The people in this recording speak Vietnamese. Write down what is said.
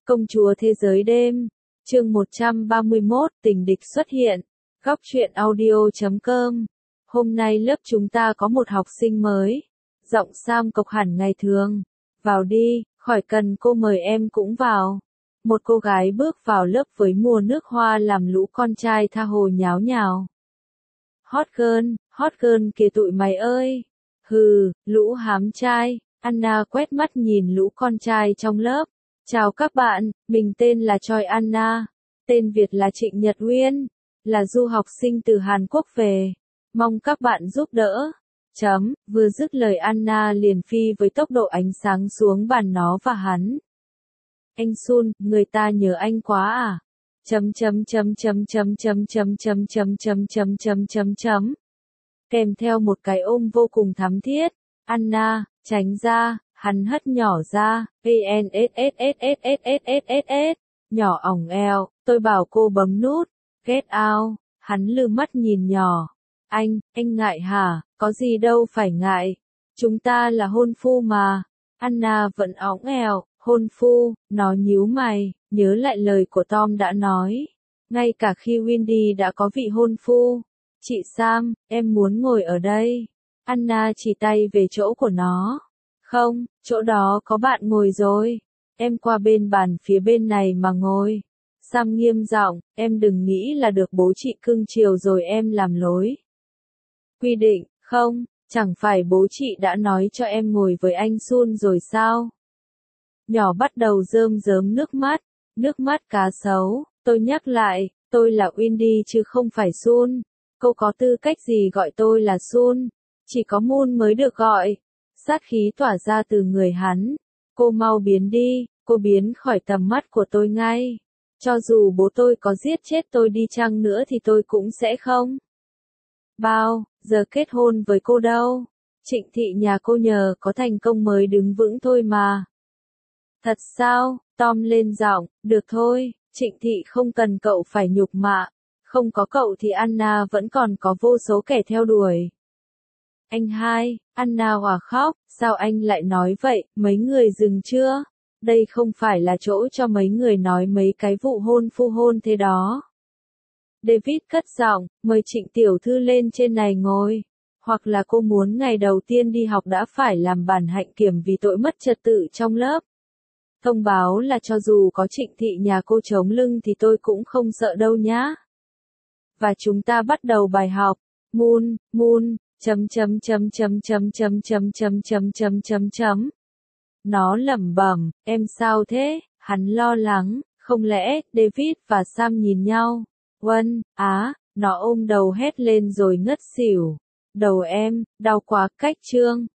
Công chúa thế giới đêm, chương 131, tình địch xuất hiện, góc truyện audio.com. Hôm nay lớp chúng ta có một học sinh mới, giọng Sam cộc hẳn ngày thường. Vào đi, khỏi cần cô mời em cũng vào. Một cô gái bước vào lớp với mùa nước hoa làm lũ con trai tha hồ nháo nhào. Hot girl kìa tụi mày ơi. Hừ, lũ hám trai. Anna quét mắt nhìn lũ con trai trong lớp. Chào các bạn, mình tên là Choi Anna, tên Việt là Trịnh Nhật Uyên, là du học sinh từ Hàn Quốc về. Mong các bạn giúp đỡ. Vừa dứt lời Anna liền phi với tốc độ ánh sáng xuống bàn nó và hắn. Anh Sun, người ta nhớ anh quá à? Kèm theo một cái ôm vô cùng thắm thiết. Anna, tránh ra. Hắn hất nhỏ ra, nhỏ ỏng eo, tôi bảo cô bấm nút, get out, hắn lừ mắt nhìn nhỏ, anh ngại hả, có gì đâu phải ngại, chúng ta là hôn phu mà, Anna vẫn ỏng eo, hôn phu, nó nhíu mày, nhớ lại lời của Tom đã nói, ngay cả khi Wendy đã có vị hôn phu, chị Sam, em muốn ngồi ở đây, Anna chỉ tay về chỗ của nó. Không, chỗ đó có bạn ngồi rồi. Em qua bên bàn phía bên này mà ngồi. Sam nghiêm giọng, em đừng nghĩ là được bố chị cưng chiều rồi em làm lối. Quy định, không, chẳng phải bố chị đã nói cho em ngồi với anh Sun rồi sao? Nhỏ bắt đầu rơm rớm nước mắt cá sấu. Tôi nhắc lại, tôi là Wendy chứ không phải Sun. Cô có tư cách gì gọi tôi là Sun? Chỉ có Moon mới được gọi. Sát khí tỏa ra từ người hắn. Cô mau biến đi, cô biến khỏi tầm mắt của tôi ngay. Cho dù bố tôi có giết chết tôi đi chăng nữa thì tôi cũng sẽ không bao giờ kết hôn với cô đâu. Trịnh thị nhà cô nhờ có thành công mới đứng vững thôi mà. Thật sao? Tom lên giọng, được thôi, Trịnh thị không cần cậu phải nhục mạ. Không có cậu thì Anna vẫn còn có vô số kẻ theo đuổi. Anh hai, Anna hòa khóc, sao anh lại nói vậy, mấy người dừng chưa? Đây không phải là chỗ cho mấy người nói mấy cái vụ hôn phu hôn thế đó. David cất giọng, mời Trịnh tiểu thư lên trên này ngồi. Hoặc là cô muốn ngày đầu tiên đi học đã phải làm bản hạnh kiểm vì tội mất trật tự trong lớp. Thông báo là cho dù có Trịnh thị nhà cô chống lưng thì tôi cũng không sợ đâu nhá. Và chúng ta bắt đầu bài học. Moon. Nó lẩm bẩm, em sao thế? Hắn lo lắng, không lẽ David và Sam nhìn nhau? Nó ôm đầu hét lên rồi ngất xỉu. Đầu em, đau quá, cách chương.